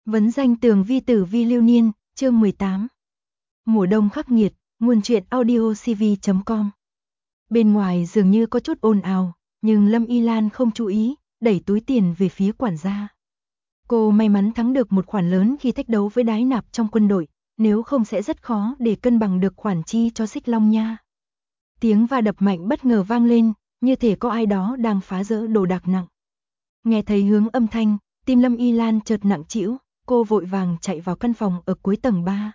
Vấn danh tường vi tử vi lưu niên, chương 18. Mùa đông khắc nghiệt, nguồn truyện audio cv.com. Bên ngoài dường như có chút ồn ào, nhưng Lâm Y Lan không chú ý, đẩy túi tiền về phía quản gia. Cô may mắn thắng được một khoản lớn khi thách đấu với đái nạp trong quân đội, nếu không sẽ rất khó để cân bằng được khoản chi cho Xích Long Nha. Tiếng va đập mạnh bất ngờ vang lên, như thể có ai đó đang phá rỡ đồ đạc nặng. Nghe thấy hướng âm thanh, tim Lâm Y Lan chợt nặng trĩu. Cô vội vàng chạy vào căn phòng ở cuối tầng 3.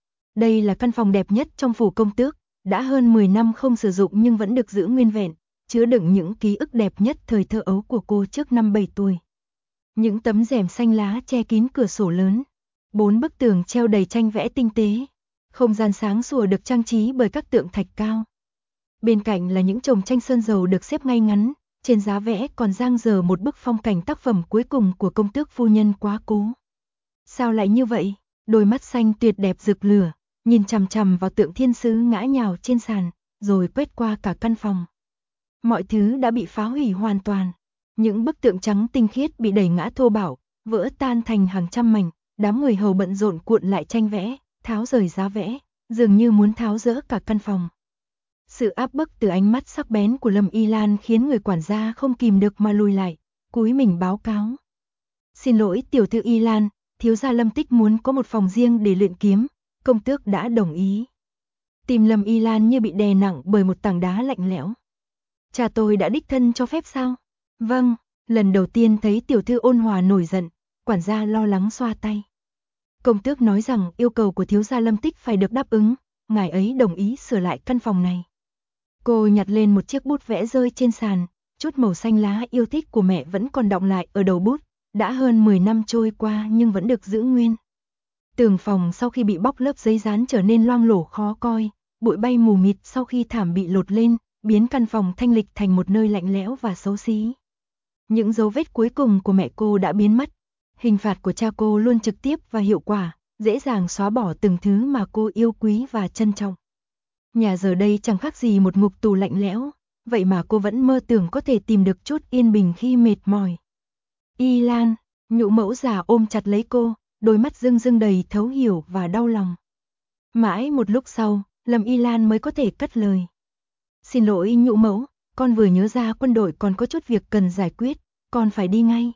Đây là căn phòng đẹp nhất trong phủ công tước, đã hơn 10 năm không sử dụng nhưng vẫn được giữ nguyên vẹn, chứa đựng những ký ức đẹp nhất thời thơ ấu của cô trước năm 7 tuổi. Những tấm rèm xanh lá che kín cửa sổ lớn, 4 bức tường treo đầy tranh vẽ tinh tế, không gian sáng sủa được trang trí bởi các tượng thạch cao. Bên cạnh là những chồng tranh sơn dầu được xếp ngay ngắn, trên giá vẽ còn dang dở một bức phong cảnh tác phẩm cuối cùng của công tước phu nhân quá cố. Sao lại như vậy? Đôi mắt xanh tuyệt đẹp rực lửa, nhìn chằm chằm vào tượng thiên sứ ngã nhào trên sàn, rồi quét qua cả căn phòng. Mọi thứ đã bị phá hủy hoàn toàn. Những bức tượng trắng tinh khiết bị đẩy ngã thô bạo, vỡ tan thành hàng trăm mảnh, đám người hầu bận rộn cuộn lại tranh vẽ, tháo rời giá vẽ, dường như muốn tháo dỡ cả căn phòng. Sự áp bức từ ánh mắt sắc bén của Lâm Y Lan khiến người quản gia không kìm được mà lùi lại, cúi mình báo cáo. Xin lỗi tiểu thư Y Lan, thiếu gia Lâm Tích muốn có một phòng riêng để luyện kiếm, công tước đã đồng ý. Tim Lâm Y Lan như bị đè nặng bởi một tảng đá lạnh lẽo. Cha tôi đã đích thân cho phép sao? Vâng, lần đầu tiên thấy tiểu thư ôn hòa nổi giận, quản gia lo lắng xoa tay. Công tước nói rằng yêu cầu của thiếu gia Lâm Tích phải được đáp ứng, ngài ấy đồng ý sửa lại căn phòng này. Cô nhặt lên một chiếc bút vẽ rơi trên sàn, chút màu xanh lá yêu thích của mẹ vẫn còn đọng lại ở đầu bút. Đã hơn 10 năm trôi qua nhưng vẫn được giữ nguyên. Tường phòng sau khi bị bóc lớp giấy dán trở nên loang lổ khó coi, bụi bay mù mịt sau khi thảm bị lột lên, biến căn phòng thanh lịch thành một nơi lạnh lẽo và xấu xí. Những dấu vết cuối cùng của mẹ cô đã biến mất. Hình phạt của cha cô luôn trực tiếp và hiệu quả, dễ dàng xóa bỏ từng thứ mà cô yêu quý và trân trọng. Nhà giờ đây chẳng khác gì một ngục tù lạnh lẽo, vậy mà cô vẫn mơ tưởng có thể tìm được chút yên bình khi mệt mỏi. Y Lan, nhũ mẫu già ôm chặt lấy cô, đôi mắt rưng rưng đầy thấu hiểu và đau lòng. Mãi một lúc sau, Lâm Y Lan mới có thể cất lời. Xin lỗi nhũ mẫu, con vừa nhớ ra quân đội còn có chút việc cần giải quyết, con phải đi ngay.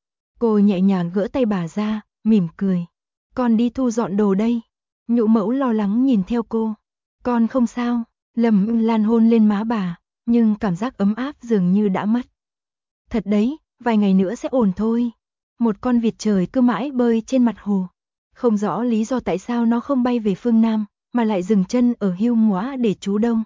Cô nhẹ nhàng gỡ tay bà ra, mỉm cười. Con đi thu dọn đồ đây. Nhũ mẫu lo lắng nhìn theo cô. Con không sao, Lâm Y Lan hôn lên má bà, nhưng cảm giác ấm áp dường như đã mất. Thật đấy, vài ngày nữa sẽ ổn thôi. Một con vịt trời cứ mãi bơi trên mặt hồ. Không rõ lý do tại sao nó không bay về phương Nam, mà lại dừng chân ở Hưu Ngoã để trú đông.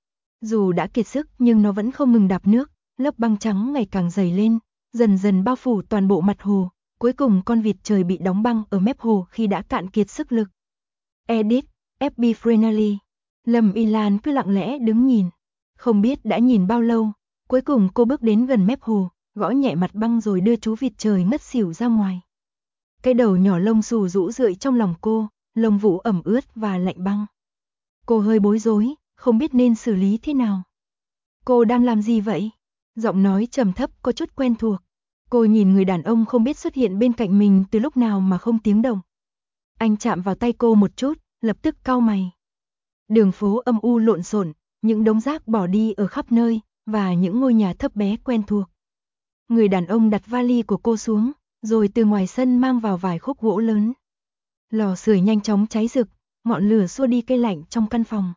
Dù đã kiệt sức nhưng nó vẫn không ngừng đạp nước, lớp băng trắng ngày càng dày lên, dần dần bao phủ toàn bộ mặt hồ. Cuối cùng con vịt trời bị đóng băng ở mép hồ khi đã cạn kiệt sức lực. Edit, FB Frenally. Lâm Y Lan cứ lặng lẽ đứng nhìn. Không biết đã nhìn bao lâu, cuối cùng cô bước đến gần mép hồ, gõ nhẹ mặt băng rồi đưa chú vịt trời ngất xỉu ra ngoài. Cái đầu nhỏ lông xù rũ rượi trong lòng cô, lông vũ ẩm ướt và lạnh băng. Cô hơi bối rối, không biết nên xử lý thế nào. Cô đang làm gì vậy? Giọng nói trầm thấp có chút quen thuộc. Cô nhìn người đàn ông không biết xuất hiện bên cạnh mình từ lúc nào mà không tiếng động. Anh chạm vào tay cô một chút, lập tức cau mày. Đường phố âm u lộn xộn, những đống rác bỏ đi ở khắp nơi, và những ngôi nhà thấp bé quen thuộc. Người đàn ông đặt vali của cô xuống, rồi từ ngoài sân mang vào vài khúc gỗ lớn. Lò sưởi nhanh chóng cháy rực, ngọn lửa xua đi cái lạnh trong căn phòng.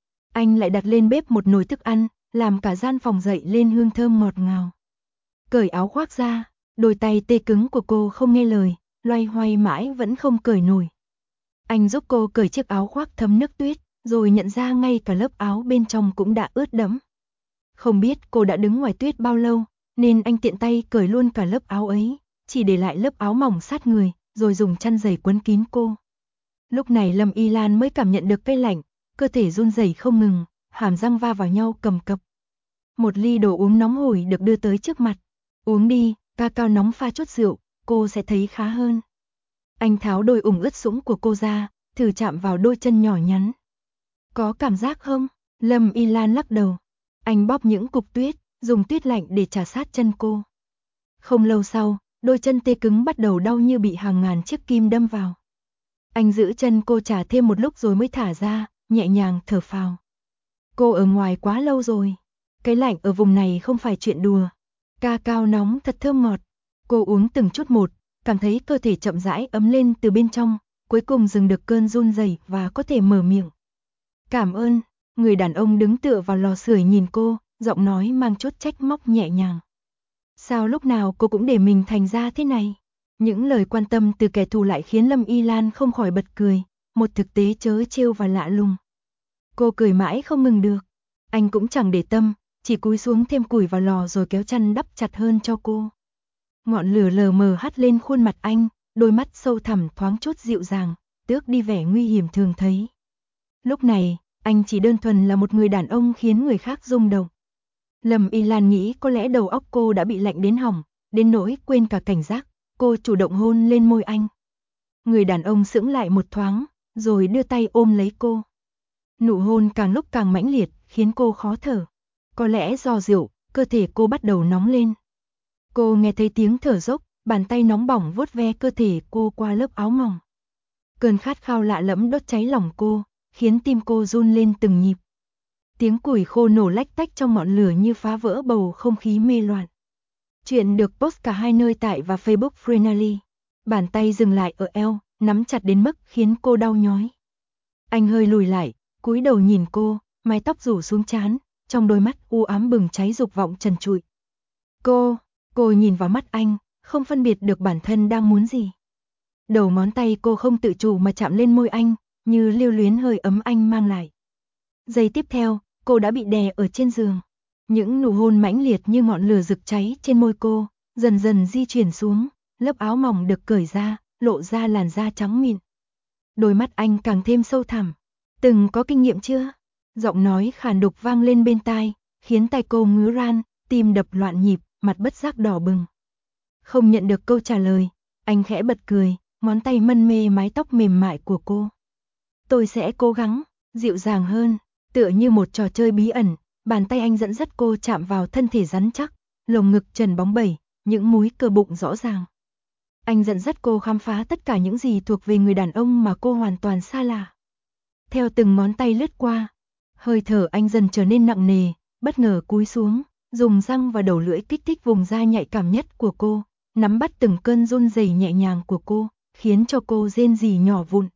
Anh lại đặt lên bếp một nồi thức ăn, làm cả gian phòng dậy lên hương thơm ngọt ngào. Cởi áo khoác ra, đôi tay tê cứng của cô không nghe lời, loay hoay mãi vẫn không cởi nổi. Anh giúp cô cởi chiếc áo khoác thấm nước tuyết, rồi nhận ra ngay cả lớp áo bên trong cũng đã ướt đẫm. Không biết cô đã đứng ngoài tuyết bao lâu, nên anh tiện tay cởi luôn cả lớp áo ấy, chỉ để lại lớp áo mỏng sát người, rồi dùng chăn giày quấn kín cô. Lúc này Lâm Y Lan mới cảm nhận được cái lạnh, cơ thể run rẩy không ngừng, hàm răng va vào nhau cầm cập. Một ly đồ uống nóng hổi được đưa tới trước mặt. Uống đi, cacao nóng pha chút rượu, cô sẽ thấy khá hơn. Anh tháo đôi ủng ướt sũng của cô ra, thử chạm vào đôi chân nhỏ nhắn. Có cảm giác không? Lâm Y Lan lắc đầu. Anh bóp những cục tuyết, dùng tuyết lạnh để chà sát chân cô. Không lâu sau, đôi chân tê cứng bắt đầu đau như bị hàng ngàn chiếc kim đâm vào. Anh giữ chân cô trả thêm một lúc rồi mới thả ra, nhẹ nhàng thở phào. Cô ở ngoài quá lâu rồi. Cái lạnh ở vùng này không phải chuyện đùa. Ca cao nóng thật thơm ngọt. Cô uống từng chút một, cảm thấy cơ thể chậm rãi ấm lên từ bên trong, cuối cùng dừng được cơn run rẩy và có thể mở miệng. Cảm ơn. Người đàn ông đứng tựa vào lò sưởi nhìn cô, giọng nói mang chút trách móc nhẹ nhàng. Sao lúc nào cô cũng để mình thành ra thế này? Những lời quan tâm từ kẻ thù lại khiến Lâm Y Lan không khỏi bật cười, một thực tế trớ trêu và lạ lùng. Cô cười mãi không ngừng được. Anh cũng chẳng để tâm, chỉ cúi xuống thêm củi vào lò rồi kéo chăn đắp chặt hơn cho cô. Ngọn lửa lờ mờ hắt lên khuôn mặt anh, đôi mắt sâu thẳm thoáng chút dịu dàng, tước đi vẻ nguy hiểm thường thấy. Lúc này, anh chỉ đơn thuần là một người đàn ông khiến người khác rung động. Lâm Y Lan nghĩ có lẽ đầu óc cô đã bị lạnh đến hỏng, đến nỗi quên cả cảnh giác, cô chủ động hôn lên môi anh. Người đàn ông sững lại một thoáng, rồi đưa tay ôm lấy cô. Nụ hôn càng lúc càng mãnh liệt, khiến cô khó thở. Có lẽ do rượu, cơ thể cô bắt đầu nóng lên. Cô nghe thấy tiếng thở dốc, bàn tay nóng bỏng vuốt ve cơ thể cô qua lớp áo mỏng. Cơn khát khao lạ lẫm đốt cháy lòng cô, khiến tim cô run lên từng nhịp. Tiếng củi khô nổ lách tách trong ngọn lửa như phá vỡ bầu không khí mê loạn. Chuyện được post cả hai nơi tại và Facebook Freenally. Bàn tay dừng lại ở eo, nắm chặt đến mức khiến cô đau nhói. Anh hơi lùi lại, cúi đầu nhìn cô, mái tóc rủ xuống trán, trong đôi mắt u ám bừng cháy dục vọng trần trụi. Cô nhìn vào mắt anh, không phân biệt được bản thân đang muốn gì. Đầu ngón tay cô không tự chủ mà chạm lên môi anh, như lưu luyến hơi ấm anh mang lại. Giây tiếp theo, cô đã bị đè ở trên giường. Những nụ hôn mãnh liệt như ngọn lửa rực cháy trên môi cô, dần dần di chuyển xuống, lớp áo mỏng được cởi ra, lộ ra làn da trắng mịn. Đôi mắt anh càng thêm sâu thẳm. Từng có kinh nghiệm chưa? Giọng nói khàn đục vang lên bên tai, khiến tay cô ngứa ran, tim đập loạn nhịp, mặt bất giác đỏ bừng. Không nhận được câu trả lời, anh khẽ bật cười, ngón tay mân mê mái tóc mềm mại của cô. Tôi sẽ cố gắng, dịu dàng hơn, tựa như một trò chơi bí ẩn, bàn tay anh dẫn dắt cô chạm vào thân thể rắn chắc, lồng ngực trần bóng bẩy, những múi cơ bụng rõ ràng. Anh dẫn dắt cô khám phá tất cả những gì thuộc về người đàn ông mà cô hoàn toàn xa lạ. Theo từng ngón tay lướt qua, hơi thở anh dần trở nên nặng nề, bất ngờ cúi xuống, dùng răng và đầu lưỡi kích thích vùng da nhạy cảm nhất của cô, nắm bắt từng cơn run rẩy nhẹ nhàng của cô, khiến cho cô rên rỉ nhỏ vụn.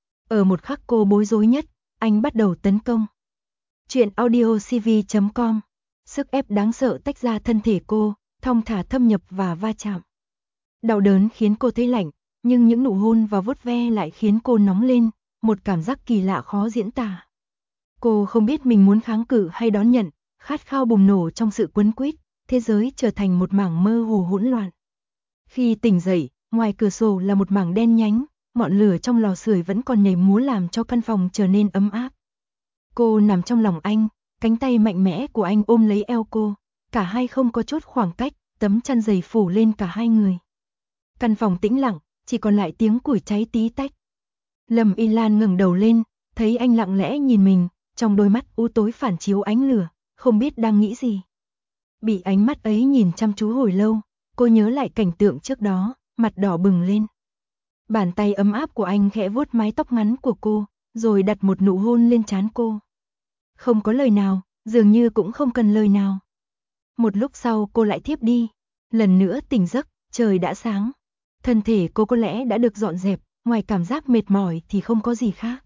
Ở một khắc cô bối rối nhất, anh bắt đầu tấn công. Chuyện audiocv.com. Sức ép đáng sợ tách ra thân thể cô, thong thả thâm nhập và va chạm. Đau đớn khiến cô thấy lạnh, nhưng những nụ hôn và vuốt ve lại khiến cô nóng lên, một cảm giác kỳ lạ khó diễn tả. Cô không biết mình muốn kháng cự hay đón nhận, khát khao bùng nổ trong sự quấn quýt, thế giới trở thành một mảng mơ hồ hỗn loạn. Khi tỉnh dậy, ngoài cửa sổ là một mảng đen nhánh, ngọn lửa trong lò sưởi vẫn còn nhảy múa làm cho căn phòng trở nên ấm áp. Cô nằm trong lòng anh, cánh tay mạnh mẽ của anh ôm lấy eo cô, cả hai không có chút khoảng cách, tấm chăn dày phủ lên cả hai người. Căn phòng tĩnh lặng, chỉ còn lại tiếng củi cháy tí tách. Lâm Y Lan ngẩng đầu lên, thấy anh lặng lẽ nhìn mình, trong đôi mắt u tối phản chiếu ánh lửa, không biết đang nghĩ gì. Bị ánh mắt ấy nhìn chăm chú hồi lâu, cô nhớ lại cảnh tượng trước đó, mặt đỏ bừng lên. Bàn tay ấm áp của anh khẽ vuốt mái tóc ngắn của cô, rồi đặt một nụ hôn lên trán cô. Không có lời nào, dường như cũng không cần lời nào. Một lúc sau cô lại thiếp đi, lần nữa tỉnh giấc, trời đã sáng. Thân thể cô có lẽ đã được dọn dẹp, ngoài cảm giác mệt mỏi thì không có gì khác.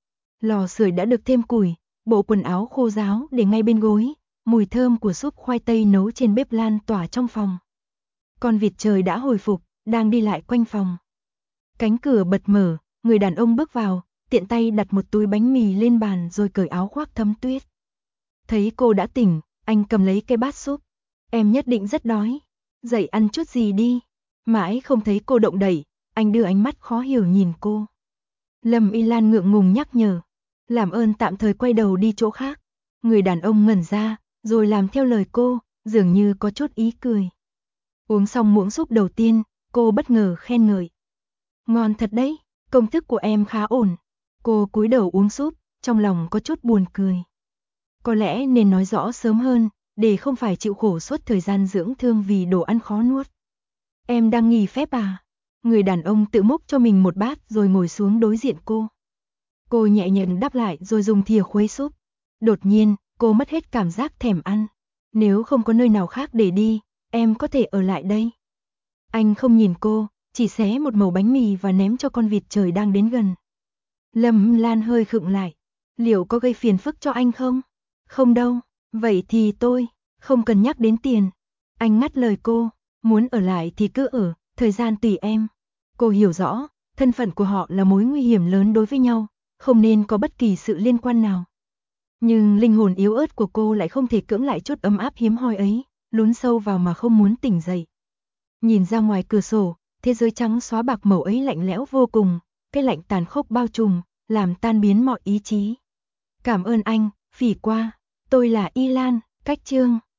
Lò sưởi đã được thêm củi, bộ quần áo khô ráo để ngay bên gối, mùi thơm của súp khoai tây nấu trên bếp lan tỏa trong phòng. Con vịt trời đã hồi phục, đang đi lại quanh phòng. Cánh cửa bật mở, người đàn ông bước vào, tiện tay đặt một túi bánh mì lên bàn rồi cởi áo khoác thấm tuyết. Thấy cô đã tỉnh, anh cầm lấy cái bát súp. Em nhất định rất đói, dậy ăn chút gì đi. Mãi không thấy cô động đậy, anh đưa ánh mắt khó hiểu nhìn cô. Lâm Y Lan ngượng ngùng nhắc nhở, làm ơn tạm thời quay đầu đi chỗ khác. Người đàn ông ngẩn ra, rồi làm theo lời cô, dường như có chút ý cười. Uống xong muỗng súp đầu tiên, cô bất ngờ khen ngợi. Ngon thật đấy, công thức của em khá ổn. Cô cúi đầu uống súp, trong lòng có chút buồn cười. Có lẽ nên nói rõ sớm hơn, để không phải chịu khổ suốt thời gian dưỡng thương vì đồ ăn khó nuốt. Em đang nghỉ phép à? Người đàn ông tự múc cho mình một bát rồi ngồi xuống đối diện cô. Cô nhẹ nhàng đáp lại rồi dùng thìa khuấy súp. Đột nhiên, cô mất hết cảm giác thèm ăn. Nếu không có nơi nào khác để đi, em có thể ở lại đây. Anh không nhìn cô, chỉ xé một mẩu bánh mì và ném cho con vịt trời đang đến gần. Lâm Lan hơi khựng lại. Liệu có gây phiền phức cho anh không? Không đâu, vậy thì tôi, không cần nhắc đến tiền. Anh ngắt lời cô, muốn ở lại thì cứ ở, thời gian tùy em. Cô hiểu rõ, thân phận của họ là mối nguy hiểm lớn đối với nhau, không nên có bất kỳ sự liên quan nào. Nhưng linh hồn yếu ớt của cô lại không thể cưỡng lại chút ấm áp hiếm hoi ấy, lún sâu vào mà không muốn tỉnh dậy. Nhìn ra ngoài cửa sổ, thế giới trắng xóa bạc màu ấy lạnh lẽo vô cùng, cái lạnh tàn khốc bao trùm, làm tan biến mọi ý chí. Cảm ơn anh, Phỉ Qua, tôi là Y Lan, cách chương.